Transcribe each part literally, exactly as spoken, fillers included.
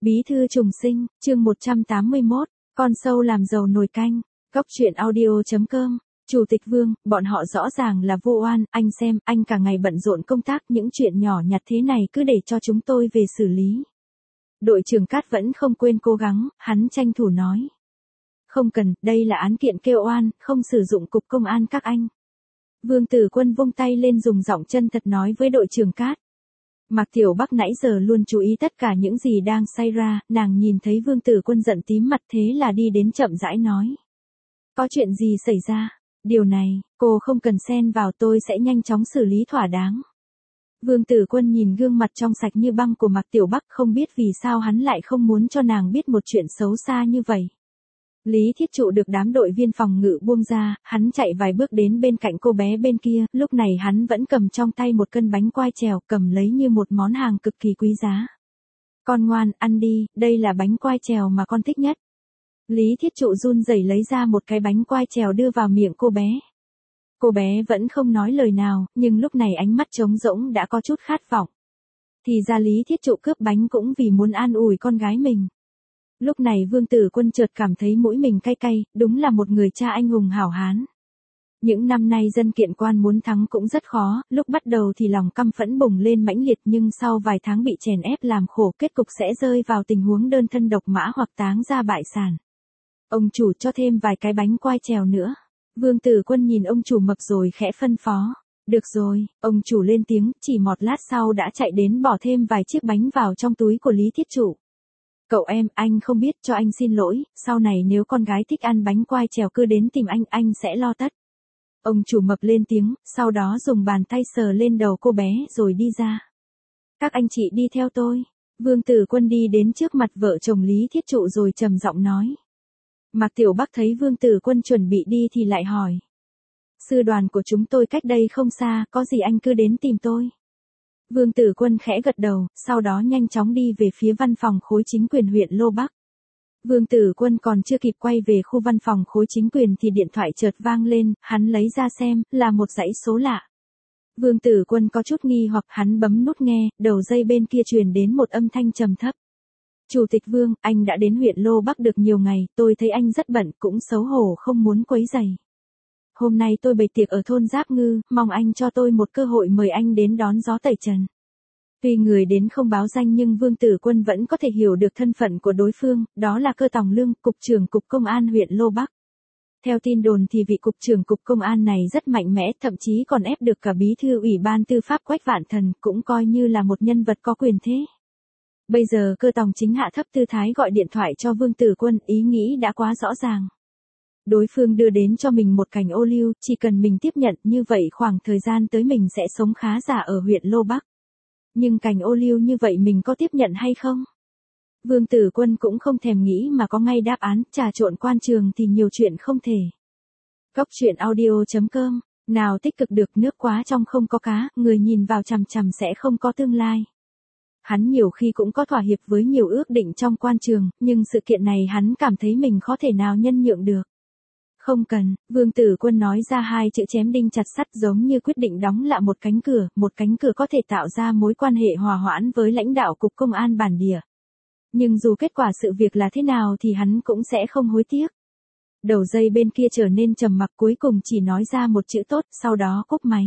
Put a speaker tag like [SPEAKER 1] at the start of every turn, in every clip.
[SPEAKER 1] Bí thư trùng sinh, chương một trăm tám mươi mốt, con sâu làm dầu nồi canh, góc truyện audio chấm com. Chủ tịch Vương, bọn họ rõ ràng là vô oan, anh xem, anh cả ngày bận rộn công tác, những chuyện nhỏ nhặt thế này cứ để cho chúng tôi về xử lý. Đội trưởng Cát vẫn không quên cố gắng, hắn tranh thủ nói. Không cần, đây là án kiện kêu oan, không sử dụng cục công an các anh. Vương Tử Quân vung tay lên dùng giọng chân thật nói với đội trưởng Cát. Mạc Tiểu Bắc nãy giờ luôn chú ý tất cả những gì đang xảy ra, nàng nhìn thấy Vương Tử Quân giận tím mặt thế là đi đến chậm rãi nói. Có chuyện gì xảy ra? Điều này, cô không cần xen vào, tôi sẽ nhanh chóng xử lý thỏa đáng. Vương Tử Quân nhìn gương mặt trong sạch như băng của Mạc Tiểu Bắc, không biết vì sao hắn lại không muốn cho nàng biết một chuyện xấu xa như vậy. Lý Thiết Trụ được đám đội viên phòng ngự buông ra, hắn chạy vài bước đến bên cạnh cô bé bên kia, lúc này hắn vẫn cầm trong tay một cân bánh quai trèo, cầm lấy như một món hàng cực kỳ quý giá. Con ngoan, ăn đi, đây là bánh quai trèo mà con thích nhất. Lý Thiết Trụ run rẩy lấy ra một cái bánh quai trèo đưa vào miệng cô bé. Cô bé vẫn không nói lời nào, nhưng lúc này ánh mắt trống rỗng đã có chút khát vọng. Thì ra Lý Thiết Trụ cướp bánh cũng vì muốn an ủi con gái mình. Lúc này Vương Tử Quân chợt cảm thấy mũi mình cay cay, đúng là một người cha anh hùng hảo hán. Những năm nay dân kiện quan muốn thắng cũng rất khó, lúc bắt đầu thì lòng căm phẫn bùng lên mãnh liệt nhưng sau vài tháng bị chèn ép làm khổ kết cục sẽ rơi vào tình huống đơn thân độc mã hoặc táng ra bại sản. Ông chủ cho thêm vài cái bánh quai trèo nữa. Vương Tử Quân nhìn ông chủ mập rồi khẽ phân phó. Được rồi, ông chủ lên tiếng, chỉ một lát sau đã chạy đến bỏ thêm vài chiếc bánh vào trong túi của Lý Thiết Trụ. Cậu em, anh không biết, cho anh xin lỗi, sau này nếu con gái thích ăn bánh quai trèo cứ đến tìm anh, anh sẽ lo tất. Ông chủ mập lên tiếng, sau đó dùng bàn tay sờ lên đầu cô bé rồi đi ra. Các anh chị đi theo tôi. Vương Tử Quân đi đến trước mặt vợ chồng Lý Thiết Trụ rồi trầm giọng nói. Mạc Tiểu Bắc thấy Vương Tử Quân chuẩn bị đi thì lại hỏi. Sư đoàn của chúng tôi cách đây không xa, có gì anh cứ đến tìm tôi. Vương Tử Quân khẽ gật đầu, sau đó nhanh chóng đi về phía văn phòng khối chính quyền huyện Lô Bắc. Vương Tử Quân còn chưa kịp quay về khu văn phòng khối chính quyền thì điện thoại chợt vang lên, hắn lấy ra xem, là một dãy số lạ. Vương Tử Quân có chút nghi hoặc hắn bấm nút nghe, đầu dây bên kia truyền đến một âm thanh trầm thấp. Chủ tịch Vương, anh đã đến huyện Lô Bắc được nhiều ngày, tôi thấy anh rất bận, cũng xấu hổ không muốn quấy rầy. Hôm nay tôi bày tiệc ở thôn Giáp Ngư, mong anh cho tôi một cơ hội mời anh đến đón gió tẩy trần. Tuy người đến không báo danh nhưng Vương Tử Quân vẫn có thể hiểu được thân phận của đối phương, đó là Cơ Tòng Lương, cục trưởng cục công an huyện Lô Bắc. Theo tin đồn thì vị cục trưởng cục công an này rất mạnh mẽ, thậm chí còn ép được cả bí thư ủy ban tư pháp Quách Vạn Thần, cũng coi như là một nhân vật có quyền thế. Bây giờ Cơ Tòng chính hạ thấp tư thái gọi điện thoại cho Vương Tử Quân, ý nghĩ đã quá rõ ràng. Đối phương đưa đến cho mình một cành ô liu, chỉ cần mình tiếp nhận như vậy khoảng thời gian tới mình sẽ sống khá giả ở huyện Lô Bắc. Nhưng cành ô liu như vậy mình có tiếp nhận hay không? Vương Tử Quân cũng không thèm nghĩ mà có ngay đáp án, trà trộn quan trường thì nhiều chuyện không thể. Góc truyện audio chấm com, nào tích cực được nước quá trong không có cá, người nhìn vào chằm chằm sẽ không có tương lai. Hắn nhiều khi cũng có thỏa hiệp với nhiều ước định trong quan trường, nhưng sự kiện này hắn cảm thấy mình khó thể nào nhân nhượng được. Không cần, Vương Tử Quân nói ra hai chữ chém đinh chặt sắt giống như quyết định đóng lại một cánh cửa, một cánh cửa có thể tạo ra mối quan hệ hòa hoãn với lãnh đạo cục công an bản địa. Nhưng dù kết quả sự việc là thế nào thì hắn cũng sẽ không hối tiếc. Đầu dây bên kia trở nên trầm mặc cuối cùng chỉ nói ra một chữ tốt, sau đó cúp máy.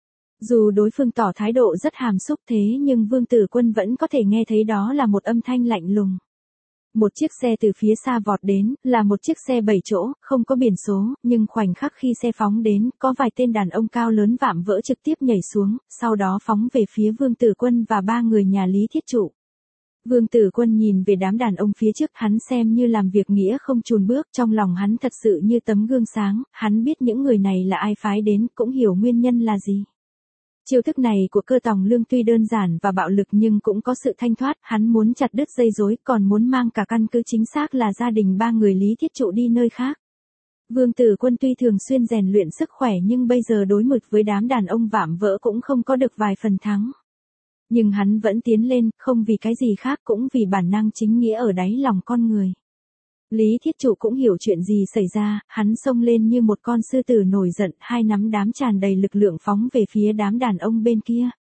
[SPEAKER 1] Dù đối phương tỏ thái độ rất hàm xúc thế nhưng Vương Tử Quân vẫn có thể nghe thấy đó là một âm thanh lạnh lùng. Một chiếc xe từ phía xa vọt đến, là một chiếc xe bảy chỗ, không có biển số, nhưng khoảnh khắc khi xe phóng đến, có vài tên đàn ông cao lớn vạm vỡ trực tiếp nhảy xuống, sau đó phóng về phía Vương Tử Quân và ba người nhà Lý Thiết Trụ. Vương Tử Quân nhìn về đám đàn ông phía trước, hắn xem như làm việc nghĩa không chùn bước, trong lòng hắn thật sự như tấm gương sáng, hắn biết những người này là ai phái đến, cũng hiểu nguyên nhân là gì. Chiêu thức này của Cơ Tòng Lương tuy đơn giản và bạo lực nhưng cũng có sự thanh thoát, hắn muốn chặt đứt dây rối, còn muốn mang cả căn cứ chính xác là gia đình ba người Lý Thiết Trụ đi nơi khác. Vương Tử Quân tuy thường xuyên rèn luyện sức khỏe nhưng bây giờ đối mặt với đám đàn ông vạm vỡ cũng không có được vài phần thắng. Nhưng hắn vẫn tiến lên, không vì cái gì khác cũng vì bản năng chính nghĩa ở đáy lòng con người. Lý Thiết Trụ cũng hiểu chuyện gì xảy ra, hắn xông lên như một con sư tử nổi giận, hai nắm đám tràn đầy lực lượng phóng về phía đám đàn ông bên kia.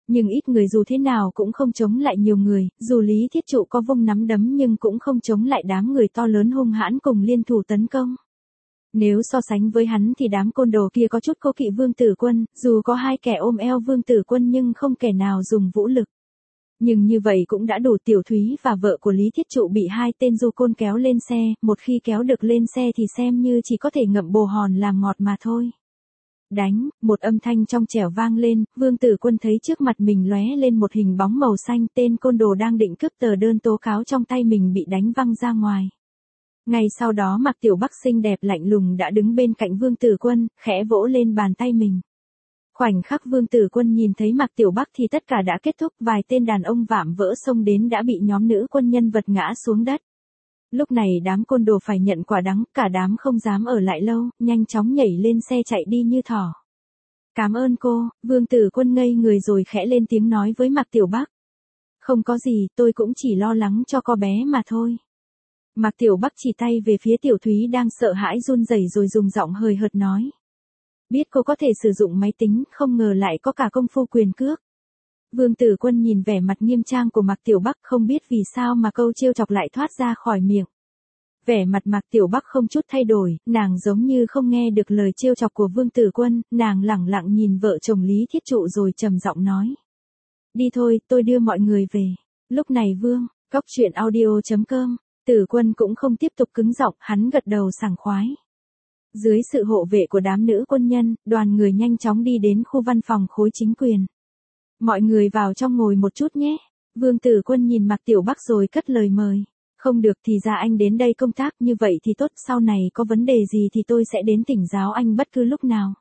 [SPEAKER 1] Nhưng ít người dù thế nào cũng không chống lại nhiều người, dù Lý Thiết Trụ có vung nắm đấm nhưng cũng không chống lại đám người to lớn hung hãn cùng liên thủ tấn công. Nếu so sánh với hắn thì đám côn đồ kia có chút cố kỵ Vương Tử Quân, dù có hai kẻ ôm eo Vương Tử Quân nhưng không kẻ nào dùng vũ lực. Nhưng như vậy cũng đã đủ. Tiểu Thúy và vợ của Lý Thiết Trụ bị hai tên du côn kéo lên xe, một khi kéo được lên xe thì xem như chỉ có thể ngậm bồ hòn làm ngọt mà thôi. Đánh, một âm thanh trong trẻo vang lên, Vương Tử Quân thấy trước mặt mình lóe lên một hình bóng màu xanh, tên côn đồ đang định cướp tờ đơn tố cáo trong tay mình bị đánh văng ra ngoài. Ngay sau đó Mạc Tiểu Bắc xinh đẹp lạnh lùng đã đứng bên cạnh Vương Tử Quân, khẽ vỗ lên bàn tay mình. Khoảnh khắc Vương Tử Quân nhìn thấy Mạc Tiểu Bắc thì tất cả đã kết thúc, vài tên đàn ông vạm vỡ xông đến đã bị nhóm nữ quân nhân vật ngã xuống đất. Lúc này đám côn đồ phải nhận quả đắng, cả đám không dám ở lại lâu, nhanh chóng nhảy lên xe chạy đi như thỏ. Cảm ơn cô, Vương Tử Quân ngây người rồi khẽ lên tiếng nói với Mạc Tiểu Bắc. Không có gì, tôi cũng chỉ lo lắng cho con bé mà thôi. Mạc Tiểu Bắc chỉ tay về phía Tiểu Thúy đang sợ hãi run rẩy rồi dùng giọng hời hợt nói. Biết cô có thể sử dụng máy tính, không ngờ lại có cả công phu quyền cước. Vương Tử Quân nhìn vẻ mặt nghiêm trang của Mạc Tiểu Bắc không biết vì sao mà câu trêu chọc lại thoát ra khỏi miệng. Vẻ mặt Mạc Tiểu Bắc không chút thay đổi, nàng giống như không nghe được lời trêu chọc của Vương Tử Quân, nàng lẳng lặng nhìn vợ chồng Lý Thiết Trụ rồi trầm giọng nói. Đi thôi, tôi đưa mọi người về. Lúc này Vương, Cóc Truyện Audio chấm com, Tử Quân cũng không tiếp tục cứng giọng, hắn gật đầu sảng khoái. Dưới sự hộ vệ của đám nữ quân nhân, đoàn người nhanh chóng đi đến khu văn phòng khối chính quyền. Mọi người vào trong ngồi một chút nhé. Vương Tử Quân nhìn Mạc Tiểu Bắc rồi cất lời mời. Không được thì ra anh đến đây công tác, như vậy thì tốt, sau này có vấn đề gì thì tôi sẽ đến thỉnh giáo anh bất cứ lúc nào.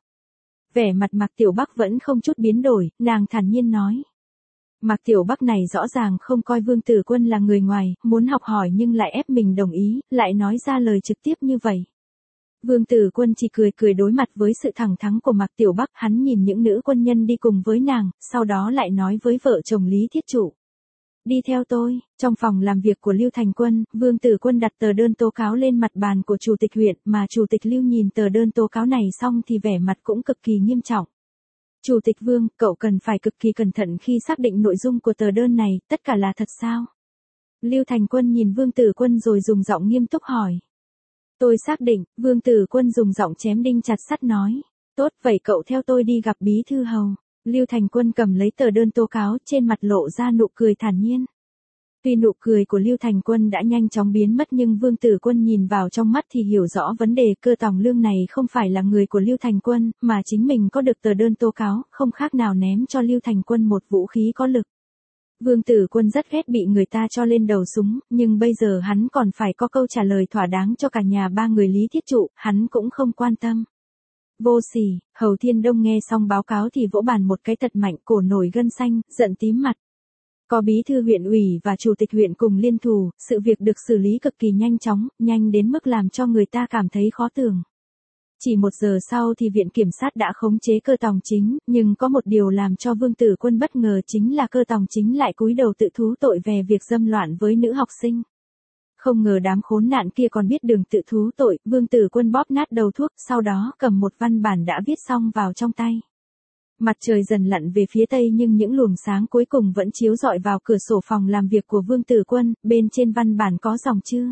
[SPEAKER 1] Vẻ mặt Mạc Tiểu Bắc vẫn không chút biến đổi, nàng thản nhiên nói. Mạc Tiểu Bắc này rõ ràng không coi Vương Tử Quân là người ngoài, muốn học hỏi nhưng lại ép mình đồng ý, lại nói ra lời trực tiếp như vậy. Vương Tử Quân chỉ cười cười đối mặt với sự thẳng thắn của Mạc Tiểu Bắc, hắn nhìn những nữ quân nhân đi cùng với nàng, sau đó lại nói với vợ chồng Lý Thiết Trụ. Đi theo tôi. Trong phòng làm việc của Lưu Thành Quân, Vương Tử Quân đặt tờ đơn tố cáo lên mặt bàn của chủ tịch huyện, mà chủ tịch Lưu nhìn tờ đơn tố cáo này xong thì vẻ mặt cũng cực kỳ nghiêm trọng. Chủ tịch Vương, cậu cần phải cực kỳ cẩn thận khi xác định nội dung của tờ đơn này, tất cả là thật sao? Lưu Thành Quân nhìn Vương Tử Quân rồi dùng giọng nghiêm túc hỏi. Tôi xác định, Vương Tử Quân dùng giọng chém đinh chặt sắt nói. Tốt, vậy cậu theo tôi đi gặp bí thư hầu. Lưu Thành Quân cầm lấy tờ đơn tố cáo, trên mặt lộ ra nụ cười thản nhiên. Tuy nụ cười của Lưu Thành Quân đã nhanh chóng biến mất nhưng Vương Tử Quân nhìn vào trong mắt thì hiểu rõ vấn đề. Cơ Tòng Lương này không phải là người của Lưu Thành Quân, mà chính mình có được tờ đơn tố cáo, không khác nào ném cho Lưu Thành Quân một vũ khí có lực. Vương Tử Quân rất ghét bị người ta cho lên đầu súng, nhưng bây giờ hắn còn phải có câu trả lời thỏa đáng cho cả nhà ba người Lý Thiết Trụ, hắn cũng không quan tâm. Vô sỉ, Hầu Thiên Đông nghe xong báo cáo thì vỗ bàn một cái thật mạnh, cổ nổi gân xanh, giận tím mặt. Có bí thư huyện ủy và chủ tịch huyện cùng liên thủ, sự việc được xử lý cực kỳ nhanh chóng, nhanh đến mức làm cho người ta cảm thấy khó tưởng. Chỉ một giờ sau thì viện kiểm sát đã khống chế Cơ Tòng Chính, nhưng có một điều làm cho Vương Tử Quân bất ngờ chính là Cơ Tòng Chính lại cúi đầu tự thú tội về việc dâm loạn với nữ học sinh. Không ngờ đám khốn nạn kia còn biết đường tự thú tội, Vương Tử Quân bóp nát đầu thuốc, sau đó cầm một văn bản đã viết xong vào trong tay. Mặt trời dần lặn về phía tây nhưng những luồng sáng cuối cùng vẫn chiếu rọi vào cửa sổ phòng làm việc của Vương Tử Quân, bên trên văn bản có dòng chữ.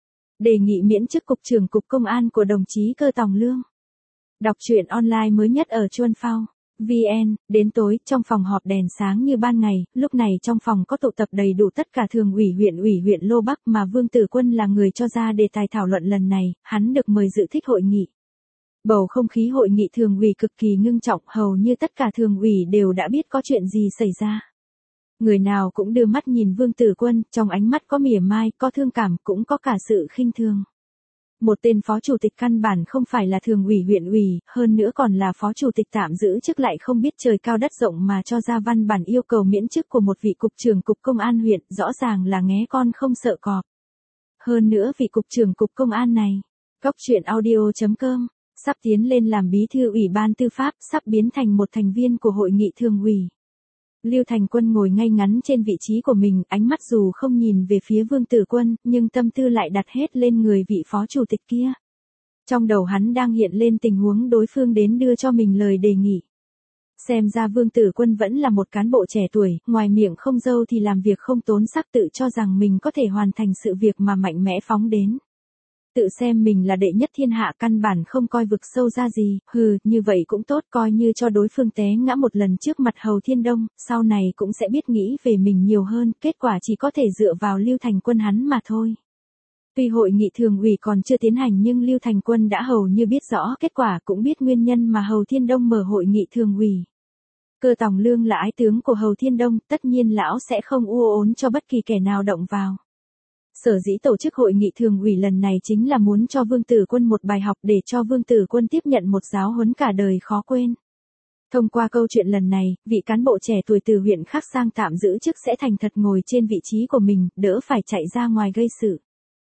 [SPEAKER 1] Đề nghị miễn chức Cục trưởng Cục Công an của đồng chí Cơ Tòng Lương. Đọc truyện online mới nhất ở Chuan Phao. vê en, đến tối, trong phòng họp đèn sáng như ban ngày, lúc này trong phòng có tụ tập đầy đủ tất cả thường ủy huyện ủy huyện Lô Bắc mà Vương Tử Quân là người cho ra đề tài thảo luận lần này, hắn được mời dự thích hội nghị. Bầu không khí hội nghị thường ủy cực kỳ ngưng trọng, hầu như tất cả thường ủy đều đã biết có chuyện gì xảy ra. Người nào cũng đưa mắt nhìn Vương Tử Quân, trong ánh mắt có mỉa mai, có thương cảm, cũng có cả sự khinh thường. Một tên phó chủ tịch căn bản không phải là thường ủy huyện ủy, hơn nữa còn là phó chủ tịch tạm giữ chức lại không biết trời cao đất rộng mà cho ra văn bản yêu cầu miễn chức của một vị cục trưởng Cục Công an huyện, rõ ràng là nghé con không sợ cọp. Hơn nữa vị cục trưởng Cục Công an này, Cóc Truyện Audio chấm com, sắp tiến lên làm bí thư ủy ban tư pháp, sắp biến thành một thành viên của hội nghị thường ủy. Lưu Thành Quân ngồi ngay ngắn trên vị trí của mình, ánh mắt dù không nhìn về phía Vương Tử Quân, nhưng tâm tư lại đặt hết lên người vị phó chủ tịch kia. Trong đầu hắn đang hiện lên tình huống đối phương đến đưa cho mình lời đề nghị. Xem ra Vương Tử Quân vẫn là một cán bộ trẻ tuổi, ngoài miệng không dâu thì làm việc không tốn sắc, tự cho rằng mình có thể hoàn thành sự việc mà mạnh mẽ phóng đến. Tự xem mình là đệ nhất thiên hạ, căn bản không coi vực sâu ra gì, hừ, như vậy cũng tốt, coi như cho đối phương té ngã một lần trước mặt Hầu Thiên Đông, sau này cũng sẽ biết nghĩ về mình nhiều hơn, kết quả chỉ có thể dựa vào Lưu Thành Quân hắn mà thôi. Tuy hội nghị thường ủy còn chưa tiến hành nhưng Lưu Thành Quân đã hầu như biết rõ kết quả, cũng biết nguyên nhân mà Hầu Thiên Đông mở hội nghị thường ủy. Cơ Tòng Lương là ái tướng của Hầu Thiên Đông, tất nhiên lão sẽ không u ốn cho bất kỳ kẻ nào động vào. Sở dĩ tổ chức hội nghị thường ủy lần này chính là muốn cho Vương Tử Quân một bài học, để cho Vương Tử Quân tiếp nhận một giáo huấn cả đời khó quên. Thông qua câu chuyện lần này, vị cán bộ trẻ tuổi từ huyện khác sang tạm giữ chức sẽ thành thật ngồi trên vị trí của mình, đỡ phải chạy ra ngoài gây sự.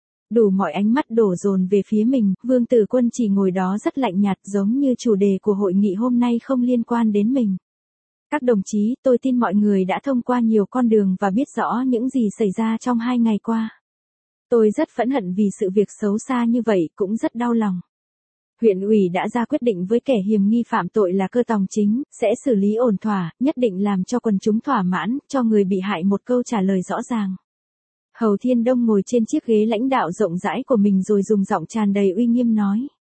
[SPEAKER 1] Đủ mọi ánh mắt đổ dồn về phía mình, Vương Tử Quân chỉ ngồi đó rất lạnh nhạt, giống như chủ đề của hội nghị hôm nay không liên quan đến mình. Các đồng chí, tôi tin mọi người đã thông qua nhiều con đường và biết rõ những gì xảy ra trong hai ngày qua. Tôi rất phẫn hận vì sự việc xấu xa như vậy, cũng rất đau lòng. Huyện ủy đã ra quyết định với kẻ hiềm nghi phạm tội là Cơ Tòng Chính, sẽ xử lý ổn thỏa, nhất định làm cho quần chúng thỏa mãn, cho người bị hại một câu trả lời rõ ràng. Hầu Thiên Đông ngồi trên chiếc ghế lãnh đạo rộng rãi của mình rồi dùng giọng tràn đầy uy nghiêm nói.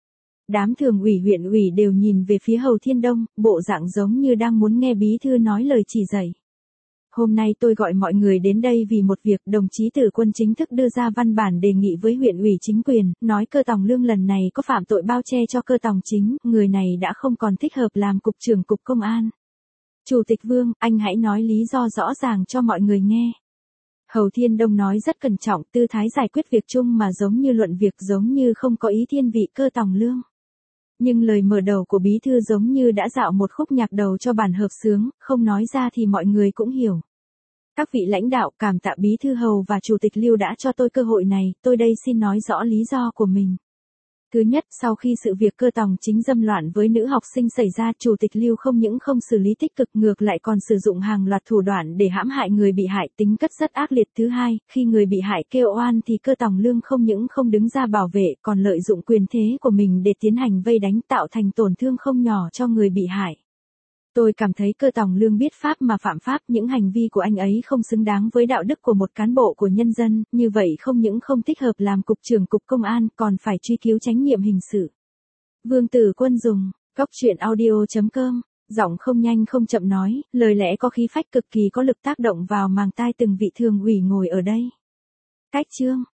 [SPEAKER 1] Đám thường ủy huyện ủy đều nhìn về phía Hầu Thiên Đông, bộ dạng giống như đang muốn nghe bí thư nói lời chỉ dạy. Hôm nay tôi gọi mọi người đến đây vì một việc, đồng chí Tử Quân chính thức đưa ra văn bản đề nghị với huyện ủy chính quyền, nói Cơ Tòng Lương lần này có phạm tội bao che cho Cơ Tòng Chính, người này đã không còn thích hợp làm cục trưởng cục công an. Chủ tịch Vương, anh hãy nói lý do rõ ràng cho mọi người nghe. Hầu Thiên Đông nói rất cẩn trọng, tư thái giải quyết việc chung mà giống như luận việc, giống như không có ý thiên vị Cơ Tòng Lương. Nhưng lời mở đầu của bí thư giống như đã dạo một khúc nhạc đầu cho bản hợp xướng, không nói ra thì mọi người cũng hiểu. Các vị lãnh đạo, cảm tạ bí thư Hầu và chủ tịch Lưu đã cho tôi cơ hội này, tôi đây xin nói rõ lý do của mình. Thứ nhất, sau khi sự việc Cơ Tòng Chính dâm loạn với nữ học sinh xảy ra, chủ tịch Lưu không những không xử lý tích cực, ngược lại còn sử dụng hàng loạt thủ đoạn để hãm hại người bị hại, tính cách rất ác liệt. Thứ hai, khi người bị hại kêu oan thì Cơ Tòng Lương không những không đứng ra bảo vệ, còn lợi dụng quyền thế của mình để tiến hành vây đánh, tạo thành tổn thương không nhỏ cho người bị hại. Tôi cảm thấy Cơ Tòng Lương biết pháp mà phạm pháp, những hành vi của anh ấy không xứng đáng với đạo đức của một cán bộ của nhân dân, như vậy không những không thích hợp làm cục trưởng cục công an, còn phải truy cứu trách nhiệm hình sự. Vương Tử Quân dùng, góc truyện audio chấm com, giọng không nhanh không chậm nói, lời lẽ có khí phách cực kỳ có lực tác động vào màng tai từng vị thường ủy ngồi ở đây. Cách chương